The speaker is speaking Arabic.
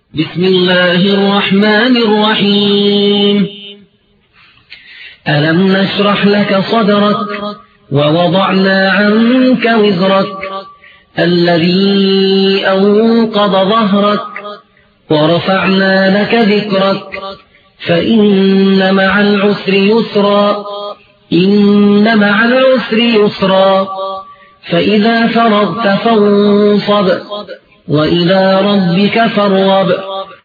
بسم الله الرحمن الرحيم. ألم نشرح لك صدرك ووضعنا عنك وزرك الذي أنقض ظهرك ورفعنا لك ذكرك فإن مع العسر يسرا إن مع العسر يسرا فإذا فرغت فانصب وإلى ربك فارغب